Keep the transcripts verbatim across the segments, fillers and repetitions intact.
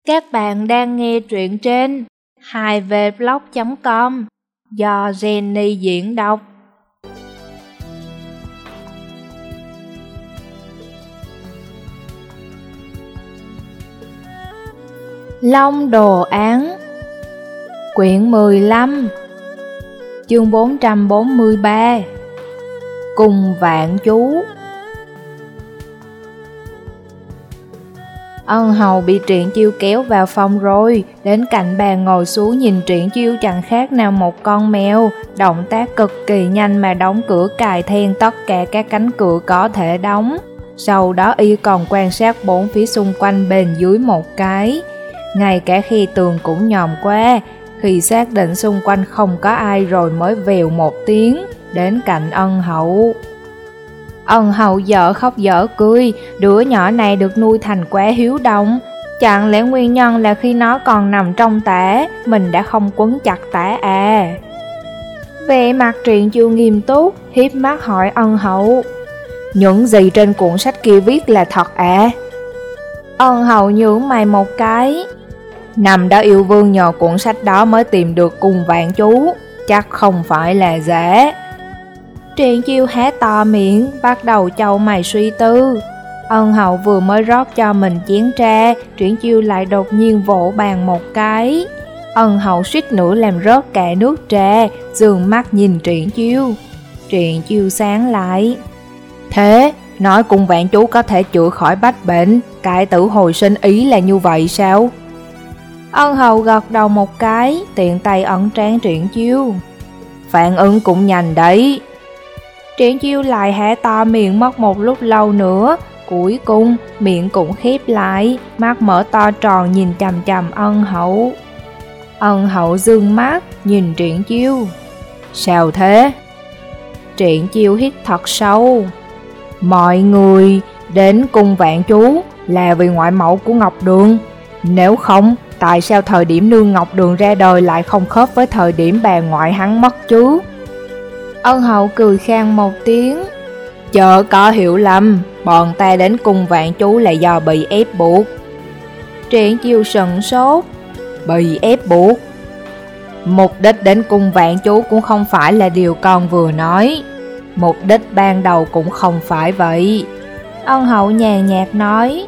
Các bạn đang nghe truyện trên hai v blog chấm com do Jenny diễn đọc. Long đồ án, quyển mười lăm, chương bốn trăm bốn mươi ba, cùng vạn chú. Ân hầu bị Triển Chiêu kéo vào phòng rồi, đến cạnh bàn ngồi xuống nhìn Triển Chiêu chẳng khác nào một con mèo, động tác cực kỳ nhanh mà đóng cửa cài then tất cả các cánh cửa có thể đóng. Sau đó y còn quan sát bốn phía xung quanh bên dưới một cái, ngay cả khi tường cũng nhòm qua, khi xác định xung quanh không có ai rồi mới vèo một tiếng, đến cạnh Ân hậu. Ân hậu dở khóc dở cười, đứa nhỏ này được nuôi thành quá hiếu động. Chẳng lẽ nguyên nhân là khi nó còn nằm trong tã, mình đã không quấn chặt tã à? Vẻ mặt Triển Chiêu nghiêm túc, hiếp mắt hỏi Ân hậu: những gì trên cuốn sách kia viết là thật à? Ân hậu nhướng mày một cái: năm đó yêu vương nhờ cuốn sách đó mới tìm được cùng vạn chú, chắc không phải là giả. Triển Chiêu há to miệng, bắt đầu chau mày suy tư. Ân hậu vừa mới rót cho mình chén trà, Triển Chiêu lại đột nhiên vỗ bàn một cái. Ân hậu suýt nữa làm rớt cả nước trà, dường mắt nhìn Triển Chiêu. Triển Chiêu sáng lại: thế, nói cùng vạn chú có thể chữa khỏi bách bệnh, cải tử hồi sinh, ý là như vậy sao? Ân hậu gật đầu một cái, tiện tay ẩn trán Triển Chiêu. Phản ứng cũng nhanh đấy. Triển Chiêu lại há to miệng mất một lúc lâu nữa, cuối cùng miệng cũng khép lại, mắt mở to tròn nhìn chằm chằm Ân hậu. Ân hậu dương mắt nhìn Triển Chiêu: sao thế? Triển Chiêu hít thật sâu: mọi người đến cung vạn chú là vì ngoại mẫu của Ngọc Đường, nếu không tại sao thời điểm nương Ngọc Đường ra đời lại không khớp với thời điểm bà ngoại hắn mất chứ? Ân hậu cười khan một tiếng: chớ có hiểu lầm, bọn ta đến cung vạn chú là do bị ép buộc. Triển Chiêu sững sốt: bị ép buộc? Mục đích đến cung vạn chú cũng không phải là điều con vừa nói, mục đích ban đầu cũng không phải vậy. Ân hậu nhàn nhạt nói.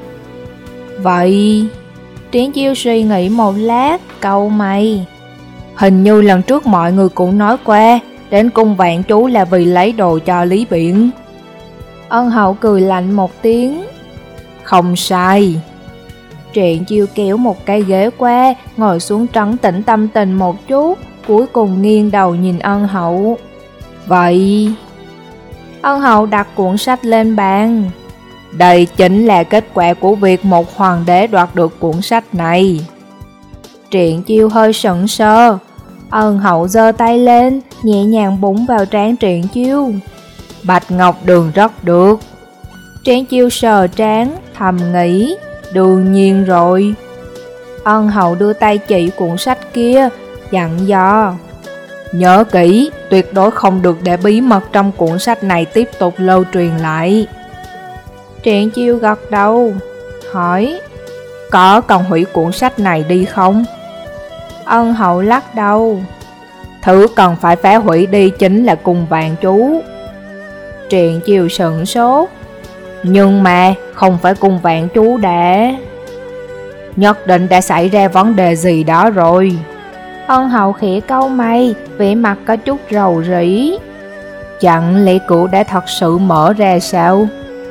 Vậy? Triển Chiêu suy nghĩ một lát, cau mày: hình như lần trước mọi người cũng nói qua, đến cung vạn chú là vì lấy đồ cho Lý Biển. Ân hậu cười lạnh một tiếng: không sai. Triển Chiêu kéo một cái ghế qua, ngồi xuống trấn tĩnh tâm tình một chút, cuối cùng nghiêng đầu nhìn Ân hậu. Vậy? Ân hậu đặt cuốn sách lên bàn. Đây chính là kết quả của việc một hoàng đế đoạt được cuốn sách này. Triển Chiêu hơi sững sờ. Ân hậu giơ tay lên, nhẹ nhàng búng vào trán Triển Chiêu. Bạch Ngọc Đường rất được. Triển Chiêu sờ trán, thầm nghĩ, đương nhiên rồi. Ân hậu đưa tay chỉ cuốn sách kia, dặn dò: nhớ kỹ, tuyệt đối không được để bí mật trong cuốn sách này tiếp tục lưu truyền lại. Triển Chiêu gật đầu, hỏi: có cần hủy cuốn sách này đi không? Ân hậu lắc đầu: thứ cần phải phá hủy đi chính là cung vạn chú. Triển Chiêu sửng sốt: nhưng mà không phải cung vạn chú đã... nhất định đã xảy ra vấn đề gì đó rồi. Ân hậu khẽ cau mày, vẻ mặt có chút rầu rĩ. Chẳng lẽ cửa đã thật sự mở ra sao?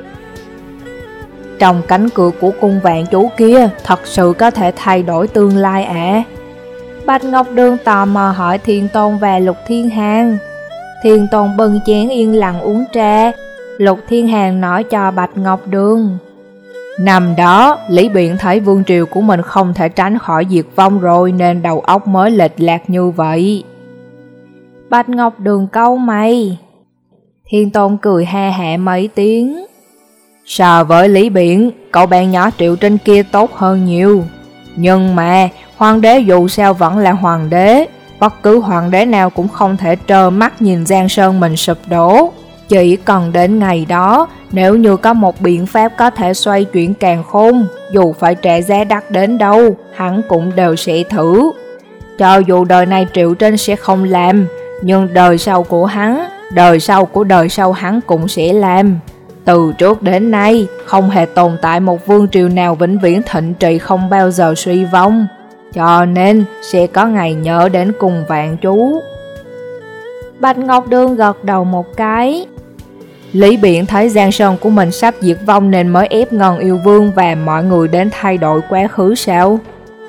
Trong cánh cửa của cung vạn chú kia thật sự có thể thay đổi tương lai à? Bạch Ngọc Đường tò mò hỏi Thiên Tôn và Lục Thiên Hàn. Thiên Tôn bưng chén yên lặng uống trà. Lục Thiên Hàn nói cho Bạch Ngọc Đường: năm đó, Lý Biện thấy vương triều của mình không thể tránh khỏi diệt vong rồi, nên đầu óc mới lệch lạc như vậy. Bạch Ngọc Đường cau mày. Thiên Tôn cười ha hả mấy tiếng. So với Lý Biện, cậu bạn nhỏ Triệu Trinh kia tốt hơn nhiều. Nhưng mà, hoàng đế dù sao vẫn là hoàng đế. Bất cứ hoàng đế nào cũng không thể trơ mắt nhìn Giang Sơn mình sụp đổ. Chỉ cần đến ngày đó, nếu như có một biện pháp có thể xoay chuyển càn khôn, dù phải trả giá đắt đến đâu, hắn cũng đều sẽ thử. Cho dù đời này Triệu Trinh sẽ không làm, nhưng đời sau của hắn, đời sau của đời sau hắn cũng sẽ làm. Từ trước đến nay, không hề tồn tại một vương triều nào vĩnh viễn thịnh trị không bao giờ suy vong. Cho nên, sẽ có ngày nhớ đến Cung Vạn Chú. Bạch Ngọc Đường gật đầu một cái. Lý Biện thấy Giang Sơn của mình sắp diệt vong nên mới ép Ngân Yêu Vương và mọi người đến thay đổi quá khứ sao?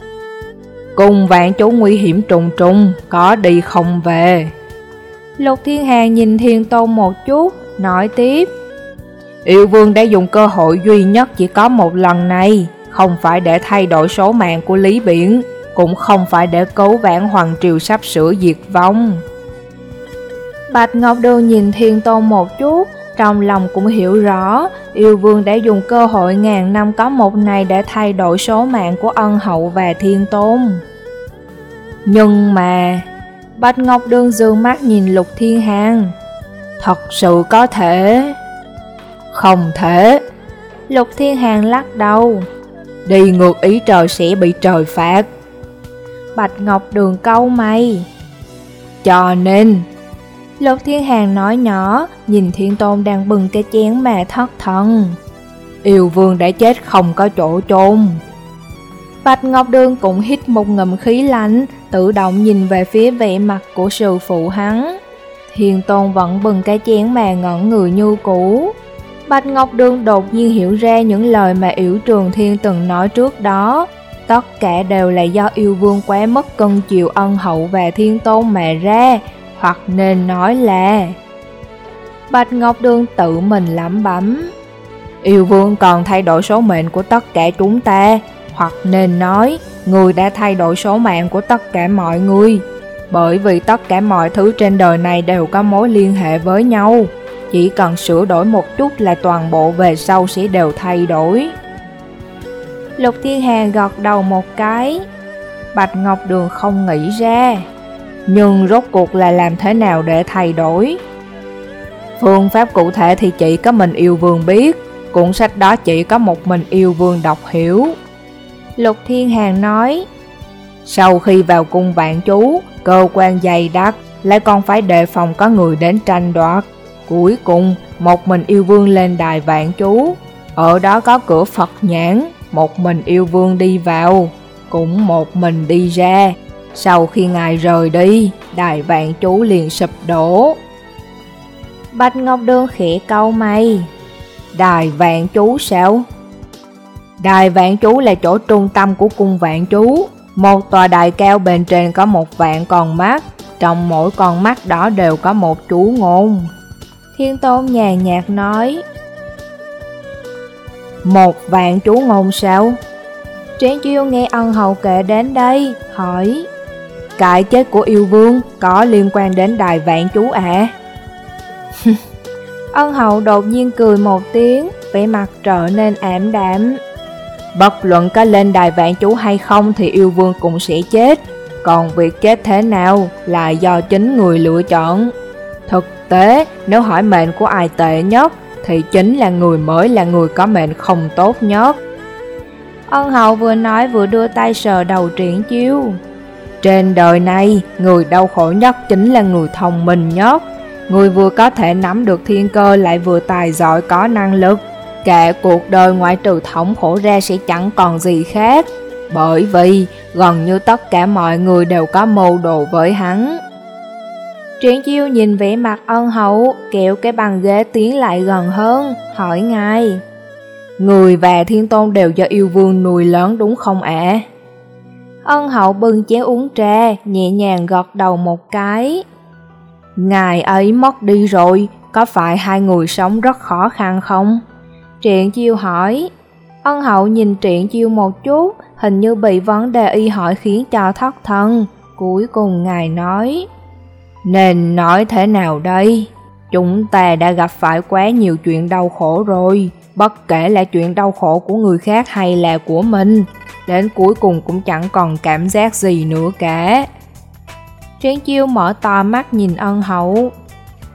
Cung Vạn Chú nguy hiểm trùng trùng, có đi không về. Lục Thiên Hàn nhìn Thiên Tôn một chút, nói tiếp. Yêu Vương đã dùng cơ hội duy nhất chỉ có một lần này, không phải để thay đổi số mạng của Lý Biện, cũng không phải để cứu vãn hoàng triều sắp sửa diệt vong. Bạch Ngọc Đường nhìn Thiên Tôn một chút, trong lòng cũng hiểu rõ, Yêu Vương đã dùng cơ hội ngàn năm có một này để thay đổi số mạng của Ân Hậu và Thiên Tôn. Nhưng mà... Bạch Ngọc Đường dương mắt nhìn Lục Thiên Hàn. Thật sự có thể... Không thể. Lục Thiên Hàn lắc đầu. Đi ngược ý trời sẽ bị trời phạt. Bạch Ngọc Đường cau mày. Cho nên... Lục Thiên Hàn nói nhỏ, nhìn Thiên Tôn đang bưng cái chén mà thất thần. Yêu Vương đã chết không có chỗ chôn. Bạch Ngọc Đường cũng hít một ngụm khí lạnh, tự động nhìn về phía vẻ mặt của sư phụ hắn. Thiên Tôn vẫn bưng cái chén mà ngẩn người như cũ. Bạch Ngọc Đường đột nhiên hiểu ra những lời mà Yểu Trường Thiên từng nói trước đó. Tất cả đều là do Yêu Vương quá mất cân chiều Ân Hậu và Thiên Tôn mà ra, hoặc nên nói là... Bạch Ngọc Đường tự mình lẩm bẩm. Yêu Vương còn thay đổi số mệnh của tất cả chúng ta, hoặc nên nói, người đã thay đổi số mạng của tất cả mọi người. Bởi vì tất cả mọi thứ trên đời này đều có mối liên hệ với nhau. Chỉ cần sửa đổi một chút là toàn bộ về sau sẽ đều thay đổi. Lục Thiên Hàn gật đầu một cái. Bạch Ngọc Đường không nghĩ ra. Nhưng rốt cuộc là làm thế nào để thay đổi? Phương pháp cụ thể thì chỉ có mình Yêu Vương biết. Cuốn sách đó chỉ có một mình Yêu Vương đọc hiểu. Lục Thiên Hàn nói. Sau khi vào Cung Vạn Chú, cơ quan dày đặc, lại còn phải đề phòng có người đến tranh đoạt. Cuối cùng, một mình Yêu Vương lên đài Vạn Chú. Ở đó có cửa Phật nhãn, một mình Yêu Vương đi vào, cũng một mình đi ra. Sau khi ngài rời đi, đài Vạn Chú liền sụp đổ. Bạch Ngọc Đường khẽ cau mày. Đài Vạn Chú sao? Đài Vạn Chú là chỗ trung tâm của Cung Vạn Chú. Một tòa đài cao bên trên có một vạn con mắt. Trong mỗi con mắt đó đều có một chú ngôn. Thiên Tôn nhàn nhạt nói. Một vạn chú ngôn sao? Triển Chiêu nghe Ân Hậu kể đến đây, hỏi. Cái chết của Yêu Vương có liên quan đến đài Vạn Chú à? Ân Hậu đột nhiên cười một tiếng, vẻ mặt trở nên ảm đạm. Bất luận có lên đài Vạn Chú hay không thì Yêu Vương cũng sẽ chết. Còn việc chết thế nào là do chính người lựa chọn. Thực tế, nếu hỏi mệnh của ai tệ nhất, thì chính là người mới là người có mệnh không tốt nhất. Ân Hậu vừa nói vừa đưa tay sờ đầu Triển Chiêu. Trên đời này, người đau khổ nhất chính là người thông minh nhất. Người vừa có thể nắm được thiên cơ lại vừa tài giỏi có năng lực. Cả cuộc đời ngoại trừ thống khổ ra sẽ chẳng còn gì khác. Bởi vì gần như tất cả mọi người đều có mưu đồ với hắn. Triển Chiêu nhìn vẻ mặt Ân Hậu, kéo cái băng ghế tiến lại gần hơn, hỏi ngài. Người và Thiên Tôn đều do Yêu Vương nuôi lớn đúng không ạ? Ân Hậu bưng chén uống trà, nhẹ nhàng gật đầu một cái. Ngài ấy mất đi rồi, có phải hai người sống rất khó khăn không? Triển Chiêu hỏi. Ân Hậu nhìn Triển Chiêu một chút, hình như bị vấn đề y hỏi khiến cho thất thần. Cuối cùng ngài nói. Nên nói thế nào đây? Chúng ta đã gặp phải quá nhiều chuyện đau khổ rồi, bất kể là chuyện đau khổ của người khác hay là của mình. Đến cuối cùng cũng chẳng còn cảm giác gì nữa cả. Triển Chiêu mở to mắt nhìn Ân Hậu.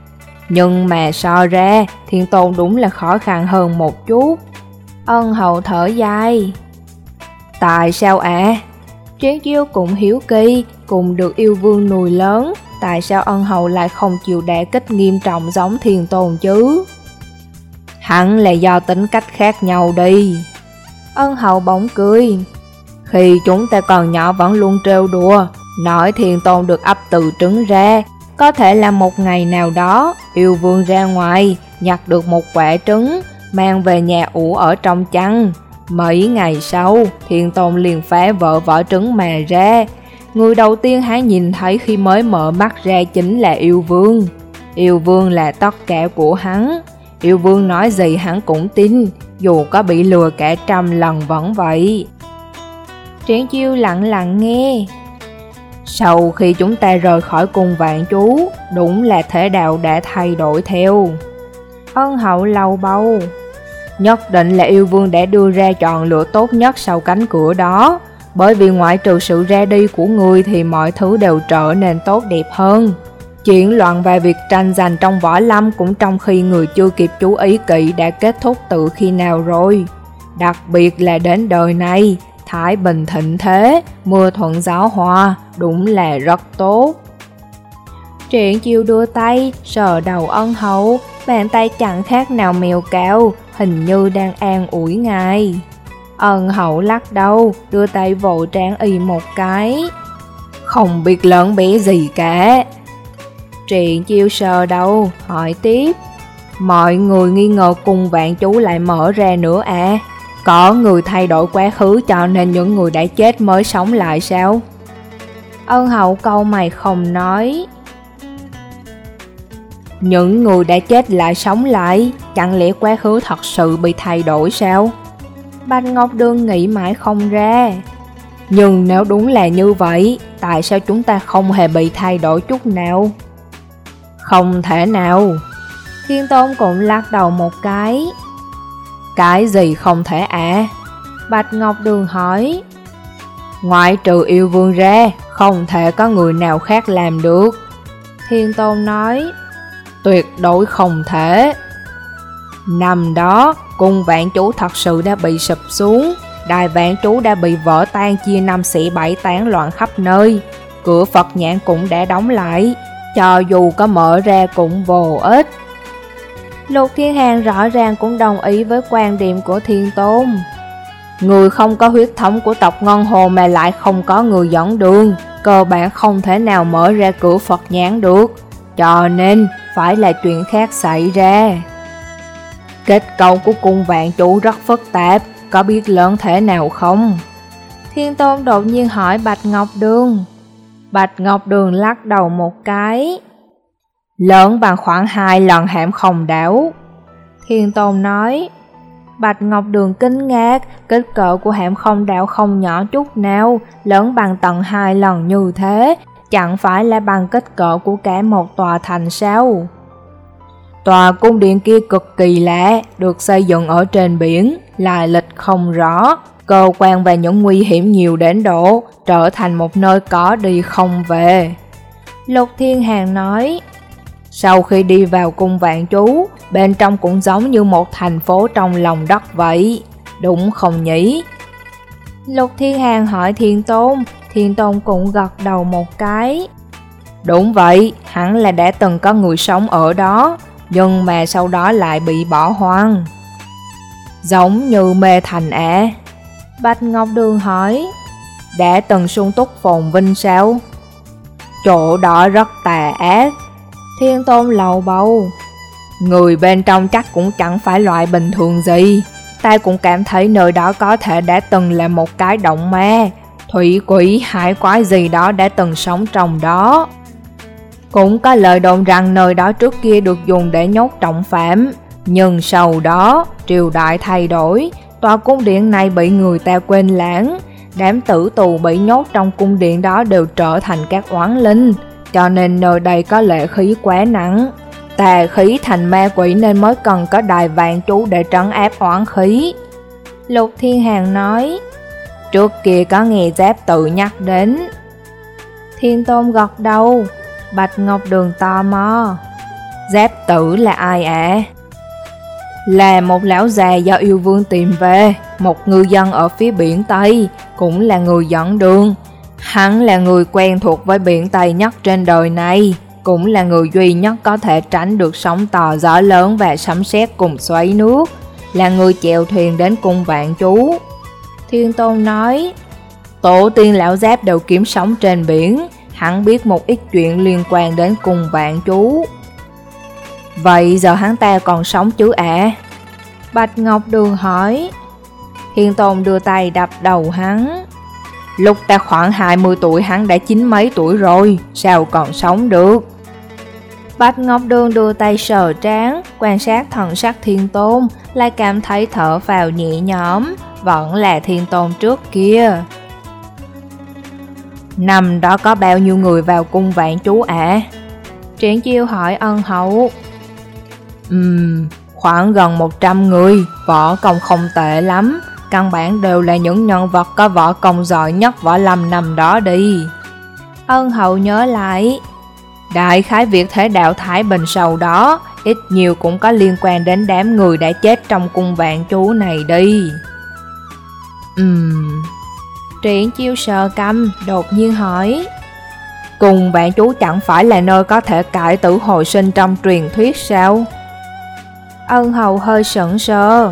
Nhưng mà so ra, Thiên Tôn đúng là khó khăn hơn một chút. Ân Hậu thở dài. Tại sao ạ? À? Triển Chiêu cũng hiếu kỳ, cùng được yêu vương nuôi lớn, tại sao Ân Hậu lại không chịu đả kích nghiêm trọng giống Thiên Tôn chứ? Hẳn là do tính cách khác nhau đi. Ân Hậu bỗng cười. Khi chúng ta còn nhỏ vẫn luôn trêu đùa, nói Thiên Tôn được ấp từ trứng ra. Có thể là một ngày nào đó, yêu vương ra ngoài, nhặt được một quả trứng, mang về nhà ủ ở trong chăn. Mấy ngày sau, Thiên Tôn liền phá vỡ vỏ trứng mà ra. Người đầu tiên hắn nhìn thấy khi mới mở mắt ra chính là yêu vương. Yêu vương là tất cả của hắn. Yêu vương nói gì hắn cũng tin, dù có bị lừa cả trăm lần vẫn vậy. Triển Chiêu lặng lặng nghe. Sau khi chúng ta rời khỏi cung Vạn Chú, đúng là thế đạo đã thay đổi theo. Ân Hậu lầu bầu. Nhất định là yêu vương đã đưa ra chọn lựa tốt nhất sau cánh cửa đó. Bởi vì ngoại trừ sự ra đi của người thì mọi thứ đều trở nên tốt đẹp hơn. Chuyện loạn về việc tranh giành trong võ lâm cũng trong khi người chưa kịp chú ý kỹ đã kết thúc từ khi nào rồi. Đặc biệt là đến đời này, thái bình thịnh thế, mưa thuận gió hòa, đúng là rất tốt. Triển Chiêu đưa tay, sờ đầu Ân Hậu, bàn tay chẳng khác nào mèo cào, hình như đang an ủi ngài. Ân Hậu lắc đầu, đưa tay vỗ trán y một cái. Không biết lớn bé gì cả. Triển Chiêu sờ đầu, hỏi tiếp. Mọi người nghi ngờ cung Vạn Chú lại mở ra nữa à? Có người thay đổi quá khứ cho nên những người đã chết mới sống lại sao? Ân Hậu câu mày không nói. Những người đã chết lại sống lại, chẳng lẽ quá khứ thật sự bị thay đổi sao? Bạch Ngọc Đường nghĩ mãi không ra. Nhưng nếu đúng là như vậy, tại sao chúng ta không hề bị thay đổi chút nào? Không thể nào. Thiên Tôn cũng lắc đầu một cái. Cái gì không thể ạ? À? Bạch Ngọc Đường hỏi. Ngoại trừ yêu vương ra, không thể có người nào khác làm được. Thiên Tôn nói. Tuyệt đối không thể. Năm đó, cung Vạn Chú thật sự đã bị sụp xuống. Đài Vạn Chú đã bị vỡ tan chia năm xẻ bảy tán loạn khắp nơi. Cửa Phật nhãn cũng đã đóng lại, cho dù có mở ra cũng vô ích. Lục Thiên Hàn rõ ràng cũng đồng ý với quan điểm của Thiên Tôn. Người không có huyết thống của tộc Ngân Hồ mà lại không có người dẫn đường, cơ bản không thể nào mở ra cửa Phật nhãn được, cho nên phải là chuyện khác xảy ra. Kết cấu của cung Vạn Chú rất phức tạp, có biết lớn thế nào không? Thiên Tôn đột nhiên hỏi Bạch Ngọc Đường. Bạch Ngọc Đường lắc đầu một cái. Lớn bằng khoảng hai lần Hãm Không Đảo. Thiên Tôn nói. Bạch Ngọc Đường kinh ngạc, kích cỡ của Hãm Không Đảo không nhỏ chút nào, lớn bằng tận hai lần như thế, chẳng phải là bằng kích cỡ của cả một tòa thành sao? Tòa cung điện kia cực kỳ lạ, được xây dựng ở trên biển, lai lịch không rõ, cơ quan và những nguy hiểm nhiều đến độ trở thành một nơi có đi không về. Lục Thiên Hàn nói. Sau khi đi vào cung Vạn Chú, bên trong cũng giống như một thành phố trong lòng đất vậy, đúng không nhỉ? Lục Thiên Hàn hỏi Thiên Tôn, Thiên Tôn cũng gật đầu một cái. Đúng vậy, hẳn là đã từng có người sống ở đó, nhưng mà sau đó lại bị bỏ hoang. Giống như Mê Thành ạ? À? Bạch Ngọc Đường hỏi. Đã từng sung túc phồn vinh sao? Chỗ đó rất tà ác. Thiên Tôn lầu bầu. Người bên trong chắc cũng chẳng phải loại bình thường gì. Ta cũng cảm thấy nơi đó có thể đã từng là một cái động ma, thủy quỷ hải quái gì đó đã từng sống trong đó. Cũng có lời đồn rằng nơi đó trước kia được dùng để nhốt trọng phạm, nhưng sau đó triều đại thay đổi, tòa cung điện này bị người ta quên lãng. Đám tử tù bị nhốt trong cung điện đó đều trở thành các oán linh, cho nên nơi đây có lệ khí quá nặng. Tà khí thành ma quỷ nên mới cần có đài Vạn Chú để trấn áp oán khí. Lục Thiên Hàn nói. Trước kia có nghe Giáp tự nhắc đến. Thiên Tôn gật đầu. Bạch Ngọc Đường tò mò. Giáp tử là ai ạ? À? Là một lão già do yêu vương tìm về, một ngư dân ở phía biển Tây, cũng là người dẫn đường. Hắn là người quen thuộc với biển Tây nhất trên đời này, cũng là người duy nhất có thể tránh được sóng to gió lớn và sấm sét cùng xoáy nước, là người chèo thuyền đến cung vạn chú. Thiên Tôn nói, tổ tiên lão Giáp đều kiếm sống trên biển, hắn biết một ít chuyện liên quan đến cung vạn chú. Vậy giờ hắn ta còn sống chứ ạ? À? Bạch Ngọc Đường hỏi. Thiên Tôn đưa tay đập đầu hắn. Lúc ta khoảng hai mươi tuổi hắn đã chín mấy tuổi rồi, sao còn sống được? Bạch Ngọc Đường đưa tay sờ trán, quan sát thần sắc Thiên Tôn, lại cảm thấy thở vào nhẹ nhõm, vẫn là Thiên Tôn trước kia. Năm đó có bao nhiêu người vào cung vạn chú ạ? À? Triển Chiêu hỏi Ân Hậu. Ừm, khoảng gần một trăm người, võ công không tệ lắm, căn bản đều là những nhân vật có võ công giỏi nhất võ lâm năm đó đi. Ân Hậu nhớ lại, đại khái việc thế đạo Thái Bình sau đó, ít nhiều cũng có liên quan đến đám người đã chết trong cung vạn chú này đi. Ừm... Triển Chiêu sờ cằm, đột nhiên hỏi, cung vạn chú chẳng phải là nơi có thể cải tử hồi sinh trong truyền thuyết sao? Ân Hậu hơi sững sờ.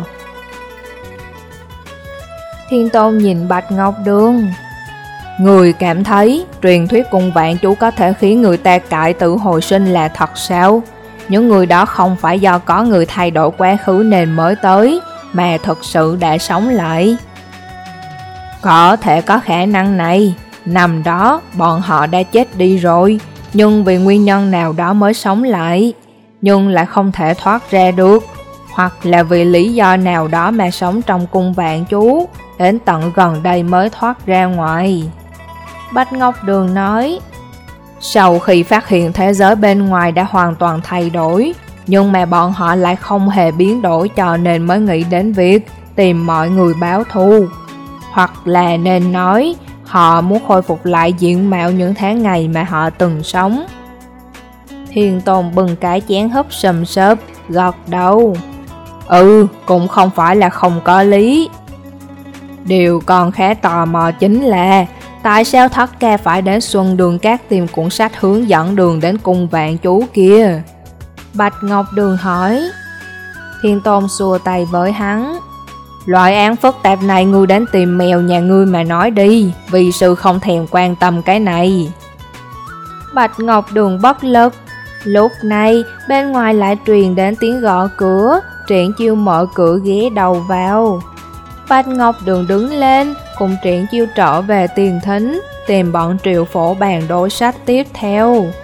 Thiên Tôn nhìn Bạch Ngọc Đường. Người cảm thấy truyền thuyết cung vạn chú có thể khiến người ta cải tử hồi sinh là thật sao? Những người đó không phải do có người thay đổi quá khứ nên mới tới, mà thực sự đã sống lại. Có thể có khả năng này, năm đó bọn họ đã chết đi rồi, nhưng vì nguyên nhân nào đó mới sống lại, nhưng lại không thể thoát ra được, hoặc là vì lý do nào đó mà sống trong cung vạn chú, đến tận gần đây mới thoát ra ngoài. Bạch Ngọc Đường nói, sau khi phát hiện thế giới bên ngoài đã hoàn toàn thay đổi, nhưng mà bọn họ lại không hề biến đổi, cho nên mới nghĩ đến việc tìm mọi người báo thù. Hoặc là nên nói, họ muốn khôi phục lại diện mạo những tháng ngày mà họ từng sống. Thiên Tôn bưng cái chén húp sầm sớp, gật đầu. Ừ, cũng không phải là không có lý. Điều còn khá tò mò chính là tại sao Thất Ca phải đến Xuân Đường Các tìm cuốn sách hướng dẫn đường đến cung vạn chú kia? Bạch Ngọc Đường hỏi. Thiên Tôn xua tay với hắn. Loại án phức tạp này ngươi đến tìm mèo nhà ngươi mà nói đi, vì sư không thèm quan tâm cái này. Bạch Ngọc Đường bất lực. Lúc này bên ngoài lại truyền đến tiếng gõ cửa. Triển Chiêu mở cửa ghé đầu vào. Bạch Ngọc Đường đứng lên, cùng Triển Chiêu trở về tiền thính, tìm bọn Triệu Phổ bàn đối sách tiếp theo.